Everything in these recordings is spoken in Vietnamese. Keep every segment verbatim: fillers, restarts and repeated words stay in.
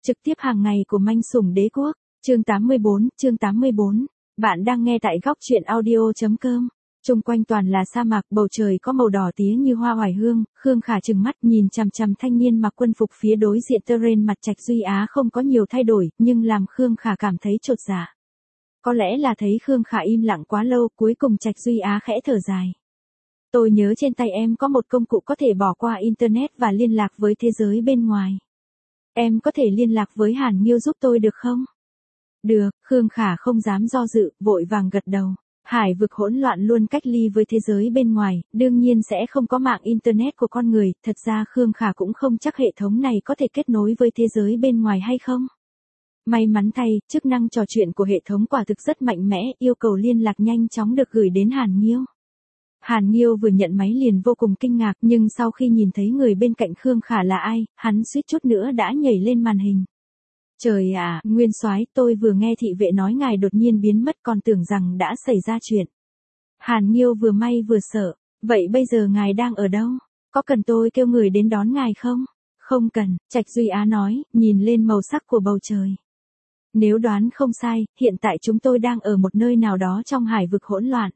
Trực tiếp hàng ngày của manh sủng đế quốc. Chương tám mươi bốn, chương tám mươi bốn. Bạn đang nghe tại góc truyện audio chấm com. Xung quanh toàn là sa mạc, bầu trời có màu đỏ tía như hoa oải hương. Khương Khả trừng mắt nhìn chằm chằm thanh niên mặc quân phục phía đối diện Terrain mặt Trạch Duy Á không có nhiều thay đổi, nhưng làm Khương Khả cảm thấy chột dạ. Có lẽ là thấy Khương Khả im lặng quá lâu, cuối cùng Trạch Duy Á khẽ thở dài. Tôi nhớ trên tay em có một công cụ có thể bỏ qua Internet và liên lạc với thế giới bên ngoài. Em có thể liên lạc với Hàn Nghiêu giúp tôi được không? Được, Khương Khả không dám do dự, vội vàng gật đầu. Hải vực hỗn loạn luôn cách ly với thế giới bên ngoài, đương nhiên sẽ không có mạng Internet của con người, thật ra Khương Khả cũng không chắc hệ thống này có thể kết nối với thế giới bên ngoài hay không. May mắn thay, chức năng trò chuyện của hệ thống quả thực rất mạnh mẽ, yêu cầu liên lạc nhanh chóng được gửi đến Hàn Nghiêu. Hàn Nghiêu vừa nhận máy liền vô cùng kinh ngạc, nhưng sau khi nhìn thấy người bên cạnh Khương Khả là ai, hắn suýt chút nữa đã nhảy lên màn hình. Trời ạ, Nguyên Soái, tôi vừa nghe thị vệ nói ngài đột nhiên biến mất còn tưởng rằng đã xảy ra chuyện. Hàn Nghiêu vừa may vừa sợ, vậy bây giờ ngài đang ở đâu? Có cần tôi kêu người đến đón ngài không? Không cần, Trạch Duy Á nói, nhìn lên màu sắc của bầu trời. Nếu đoán không sai, hiện tại chúng tôi đang ở một nơi nào đó trong hải vực hỗn loạn.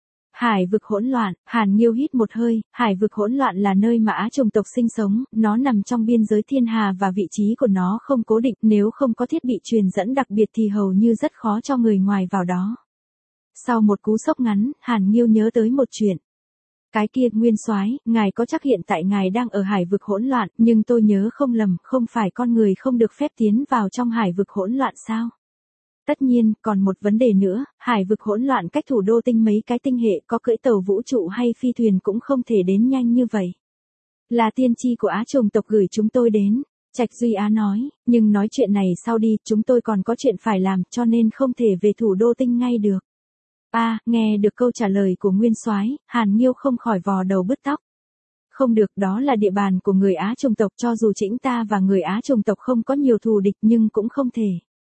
Hải vực hỗn loạn, Hàn Nghiêu hít một hơi, hải vực hỗn loạn là nơi mà Á chủng tộc sinh sống, nó nằm trong biên giới thiên hà và vị trí của nó không cố định, nếu không có thiết bị truyền dẫn đặc biệt thì hầu như rất khó cho người ngoài vào đó. Sau một cú sốc ngắn, Hàn Nghiêu nhớ tới một chuyện. Cái kia, Nguyên Soái, ngài có chắc hiện tại ngài đang ở hải vực hỗn loạn, nhưng tôi nhớ không lầm, không phải con người không được phép tiến vào trong hải vực hỗn loạn sao? Tất nhiên, còn một vấn đề nữa, hải vực hỗn loạn cách thủ đô tinh mấy cái tinh hệ, có cưỡi tàu vũ trụ hay phi thuyền cũng không thể đến nhanh như vậy. Là tiên tri của Á chủng tộc gửi chúng tôi đến, Trạch Duy Á nói, nhưng nói chuyện này sau đi, chúng tôi còn có chuyện phải làm, cho nên không thể về thủ đô tinh ngay được. A, à, nghe được câu trả lời của Nguyên Soái, Hàn Nghiêu không khỏi vò đầu bứt tóc. Không được, đó là địa bàn của người Á chủng tộc, cho dù chính ta và người Á chủng tộc không có nhiều thù địch nhưng cũng không thể.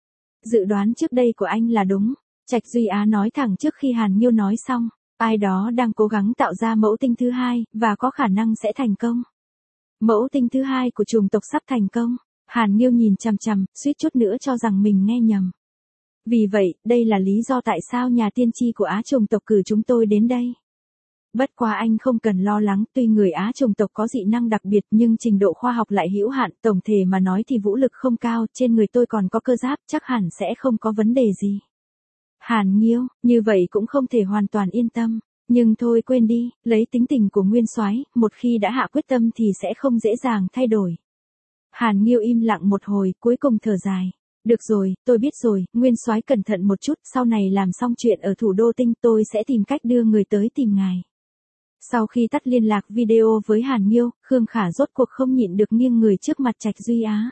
Dự đoán trước đây của anh là đúng, Trạch Duy Á nói thẳng trước khi Hàn Nghiêu nói xong, ai đó đang cố gắng tạo ra mẫu tinh thứ hai, và có khả năng sẽ thành công. Mẫu tinh thứ hai của chủng tộc sắp thành công, Hàn Nghiêu nhìn chằm chằm, suýt chút nữa cho rằng mình nghe nhầm. Vì vậy, đây là lý do tại sao nhà tiên tri của Á chủng tộc cử chúng tôi đến đây. Bất quá anh không cần lo lắng, tuy người Á chủng tộc có dị năng đặc biệt nhưng trình độ khoa học lại hữu hạn, tổng thể mà nói thì vũ lực không cao, trên người tôi còn có cơ giáp, chắc hẳn sẽ không có vấn đề gì. Hàn Nghiêu, như vậy cũng không thể hoàn toàn yên tâm, nhưng thôi quên đi, lấy tính tình của Nguyên Soái, một khi đã hạ quyết tâm thì sẽ không dễ dàng thay đổi. Hàn Nghiêu im lặng một hồi, cuối cùng thở dài. Được rồi, tôi biết rồi, Nguyên Soái cẩn thận một chút, sau này làm xong chuyện ở thủ đô tinh tôi sẽ tìm cách đưa người tới tìm ngài. Sau khi tắt liên lạc video với Hàn Nghiêu, Khương Khả rốt cuộc không nhịn được nghiêng người trước mặt Trạch Duy Á.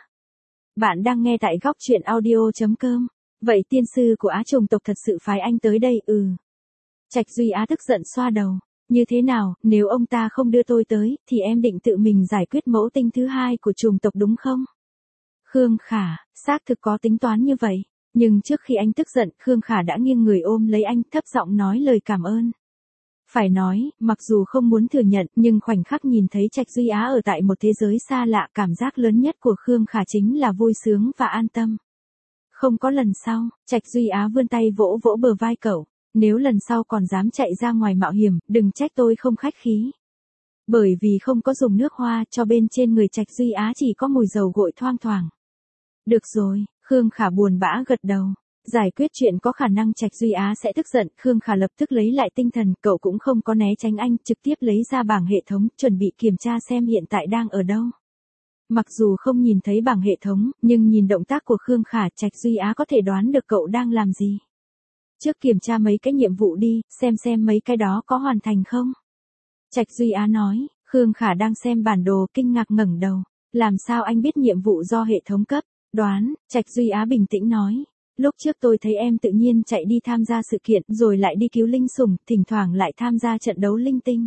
Bạn đang nghe tại góc truyện audio chấm com. Vậy tiên sư của Á chủng tộc thật sự phái anh tới đây, ừ. Trạch Duy Á tức giận xoa đầu. Như thế nào, nếu ông ta không đưa tôi tới, thì em định tự mình giải quyết mẫu tinh thứ hai của chủng tộc đúng không? Khương Khả, xác thực có tính toán như vậy. Nhưng trước khi anh tức giận, Khương Khả đã nghiêng người ôm lấy anh, thấp giọng nói lời cảm ơn. Phải nói, mặc dù không muốn thừa nhận, nhưng khoảnh khắc nhìn thấy Trạch Duy Á ở tại một thế giới xa lạ, cảm giác lớn nhất của Khương Khả chính là vui sướng và an tâm. Không có lần sau, Trạch Duy Á vươn tay vỗ vỗ bờ vai cậu. Nếu lần sau còn dám chạy ra ngoài mạo hiểm, đừng trách tôi không khách khí. Bởi vì không có dùng nước hoa, cho bên trên người Trạch Duy Á chỉ có mùi dầu gội thoang thoảng. Được rồi, Khương Khả buồn bã gật đầu. Giải quyết chuyện có khả năng Trạch Duy Á sẽ tức giận, Khương Khả lập tức lấy lại tinh thần, cậu cũng không có né tránh anh, trực tiếp lấy ra bảng hệ thống, chuẩn bị kiểm tra xem hiện tại đang ở đâu. Mặc dù không nhìn thấy bảng hệ thống, nhưng nhìn động tác của Khương Khả, Trạch Duy Á có thể đoán được cậu đang làm gì. Trước kiểm tra mấy cái nhiệm vụ đi, xem xem mấy cái đó có hoàn thành không. Trạch Duy Á nói, Khương Khả đang xem bản đồ, kinh ngạc ngẩng đầu. Làm sao anh biết nhiệm vụ do hệ thống cấp? Đoán, Trạch Duy Á bình tĩnh nói. Lúc trước tôi thấy em tự nhiên chạy đi tham gia sự kiện, rồi lại đi cứu linh sủng, thỉnh thoảng lại tham gia trận đấu linh tinh.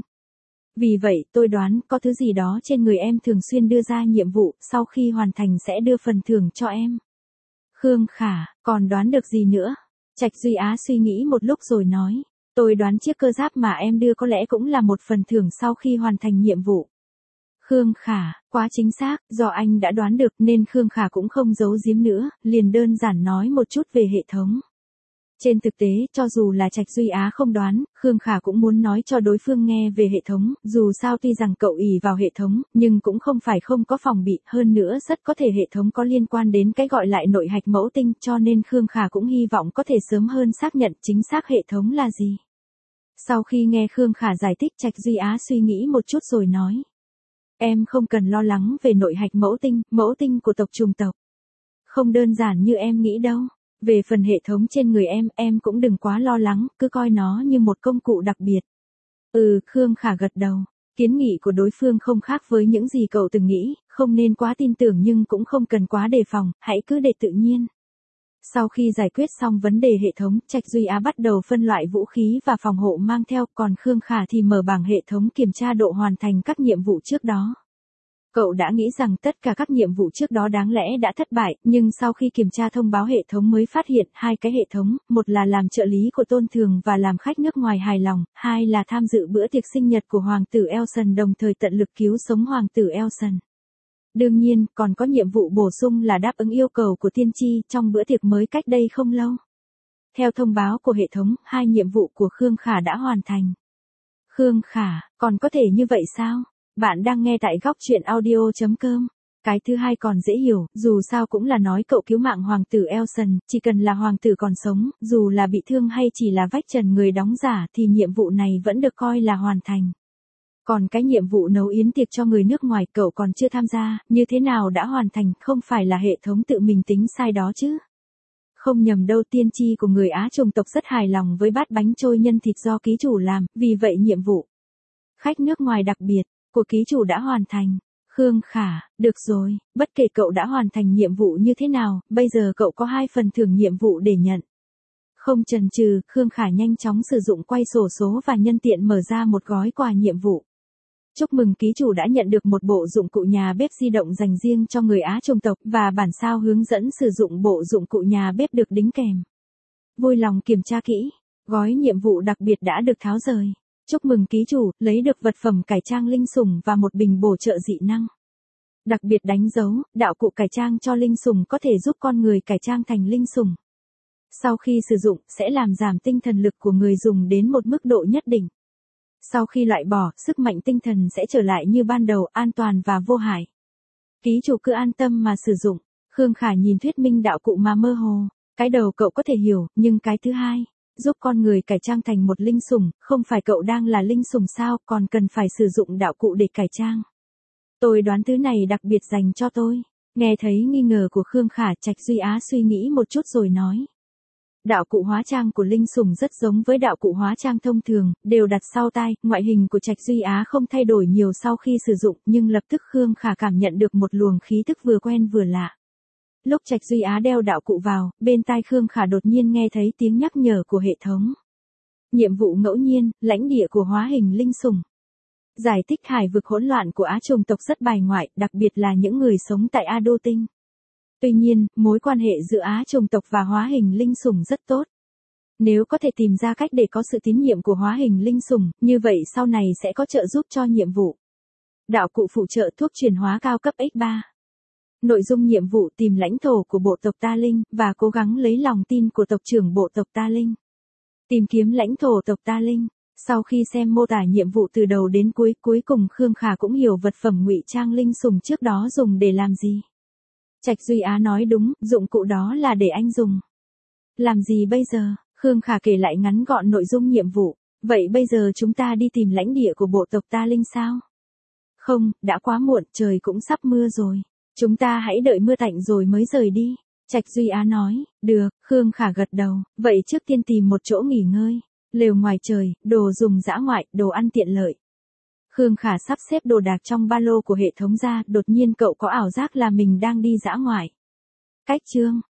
Vì vậy, tôi đoán, có thứ gì đó trên người em thường xuyên đưa ra nhiệm vụ, sau khi hoàn thành sẽ đưa phần thưởng cho em. Khương Khả, còn đoán được gì nữa? Trạch Duy Á suy nghĩ một lúc rồi nói. Tôi đoán chiếc cơ giáp mà em đưa có lẽ cũng là một phần thưởng sau khi hoàn thành nhiệm vụ. Khương Khả, quá chính xác, do anh đã đoán được nên Khương Khả cũng không giấu giếm nữa, liền đơn giản nói một chút về hệ thống. Trên thực tế, cho dù là Trạch Duy Á không đoán, Khương Khả cũng muốn nói cho đối phương nghe về hệ thống, dù sao tuy rằng cậu ỷ vào hệ thống, nhưng cũng không phải không có phòng bị, hơn nữa rất có thể hệ thống có liên quan đến cái gọi lại nội hạch mẫu tinh, cho nên Khương Khả cũng hy vọng có thể sớm hơn xác nhận chính xác hệ thống là gì. Sau khi nghe Khương Khả giải thích, Trạch Duy Á suy nghĩ một chút rồi nói. Em không cần lo lắng về nội hạch mẫu tinh, mẫu tinh của tộc trùng tộc. Không đơn giản như em nghĩ đâu. Về phần hệ thống trên người em, em cũng đừng quá lo lắng, cứ coi nó như một công cụ đặc biệt. Ừ, Khương Khả gật đầu. Kiến nghị của đối phương không khác với những gì cậu từng nghĩ, không nên quá tin tưởng nhưng cũng không cần quá đề phòng, hãy cứ để tự nhiên. Sau khi giải quyết xong vấn đề hệ thống, Trạch Duy Á bắt đầu phân loại vũ khí và phòng hộ mang theo, còn Khương Khả thì mở bảng hệ thống kiểm tra độ hoàn thành các nhiệm vụ trước đó. Cậu đã nghĩ rằng tất cả các nhiệm vụ trước đó đáng lẽ đã thất bại, nhưng sau khi kiểm tra thông báo hệ thống mới phát hiện hai cái hệ thống, một là làm trợ lý của Tôn Thường và làm khách nước ngoài hài lòng, hai là tham dự bữa tiệc sinh nhật của Hoàng tử Elson đồng thời tận lực cứu sống Hoàng tử Elson. Đương nhiên, còn có nhiệm vụ bổ sung là đáp ứng yêu cầu của tiên tri trong bữa tiệc mới cách đây không lâu. Theo thông báo của hệ thống, hai nhiệm vụ của Khương Khả đã hoàn thành. Khương Khả, còn có thể như vậy sao? Bạn đang nghe tại góc truyện audio chấm com. Cái thứ hai còn dễ hiểu, dù sao cũng là nói cậu cứu mạng Hoàng tử Elson, chỉ cần là Hoàng tử còn sống, dù là bị thương hay chỉ là vách trần người đóng giả thì nhiệm vụ này vẫn được coi là hoàn thành. Còn cái nhiệm vụ nấu yến tiệc cho người nước ngoài cậu còn chưa tham gia, như thế nào đã hoàn thành, không phải là hệ thống tự mình tính sai đó chứ. Không nhầm đâu, tiên tri của người Á chủng tộc rất hài lòng với bát bánh trôi nhân thịt do ký chủ làm, vì vậy nhiệm vụ khách nước ngoài đặc biệt của ký chủ đã hoàn thành. Khương Khả, được rồi, bất kể cậu đã hoàn thành nhiệm vụ như thế nào, bây giờ cậu có hai phần thưởng nhiệm vụ để nhận. Không chần chừ, Khương Khả nhanh chóng sử dụng quay sổ số và nhân tiện mở ra một gói quà nhiệm vụ. Chúc mừng ký chủ đã nhận được một bộ dụng cụ nhà bếp di động dành riêng cho người Á chủng tộc và bản sao hướng dẫn sử dụng bộ dụng cụ nhà bếp được đính kèm. Vui lòng kiểm tra kỹ, gói nhiệm vụ đặc biệt đã được tháo rời. Chúc mừng ký chủ, lấy được vật phẩm cải trang linh sủng và một bình bổ trợ dị năng. Đặc biệt đánh dấu, đạo cụ cải trang cho linh sủng có thể giúp con người cải trang thành linh sủng. Sau khi sử dụng, sẽ làm giảm tinh thần lực của người dùng đến một mức độ nhất định. Sau khi loại bỏ, sức mạnh tinh thần sẽ trở lại như ban đầu, an toàn và vô hại. Ký chủ cứ an tâm mà sử dụng. Khương Khả nhìn thuyết minh đạo cụ mà mơ hồ. Cái đầu cậu có thể hiểu, nhưng cái thứ hai, giúp con người cải trang thành một linh sủng, không phải cậu đang là linh sủng sao, còn cần phải sử dụng đạo cụ để cải trang. Tôi đoán thứ này đặc biệt dành cho tôi. Nghe thấy nghi ngờ của Khương Khả, Trạch Duy Á suy nghĩ một chút rồi nói. Đạo cụ hóa trang của linh sủng rất giống với đạo cụ hóa trang thông thường, đều đặt sau tai, ngoại hình của Trạch Duy Á không thay đổi nhiều sau khi sử dụng, nhưng lập tức Khương Khả cảm nhận được một luồng khí tức vừa quen vừa lạ. Lúc Trạch Duy Á đeo đạo cụ vào, bên tai Khương Khả đột nhiên nghe thấy tiếng nhắc nhở của hệ thống. Nhiệm vụ ngẫu nhiên, lãnh địa của hóa hình linh sủng. Giải thích hải vực hỗn loạn của Á chủng tộc rất bài ngoại, đặc biệt là những người sống tại A Đô Tinh. Tuy nhiên, mối quan hệ giữa Á chủng tộc và hóa hình linh sủng rất tốt. Nếu có thể tìm ra cách để có sự tín nhiệm của hóa hình linh sủng, như vậy sau này sẽ có trợ giúp cho nhiệm vụ. Đạo cụ phụ trợ thuốc chuyển hóa cao cấp ích ba. Nội dung nhiệm vụ tìm lãnh thổ của bộ tộc Ta Linh, và cố gắng lấy lòng tin của tộc trưởng bộ tộc Ta Linh. Tìm kiếm lãnh thổ tộc Ta Linh. Sau khi xem mô tả nhiệm vụ từ đầu đến cuối, cuối cùng Khương Khả cũng hiểu vật phẩm ngụy trang linh sủng trước đó dùng để làm gì. Trạch Duy Á nói đúng, dụng cụ đó là để anh dùng. Làm gì bây giờ? Khương Khả kể lại ngắn gọn nội dung nhiệm vụ. Vậy bây giờ chúng ta đi tìm lãnh địa của bộ tộc Ta Linh sao? Không, đã quá muộn, trời cũng sắp mưa rồi. Chúng ta hãy đợi mưa tạnh rồi mới rời đi. Trạch Duy Á nói, được, Khương Khả gật đầu, vậy trước tiên tìm một chỗ nghỉ ngơi. Lều ngoài trời, đồ dùng dã ngoại, đồ ăn tiện lợi. Khương Khả sắp xếp đồ đạc trong ba lô của hệ thống ra, đột nhiên cậu có ảo giác là mình đang đi dã ngoại. Cách chương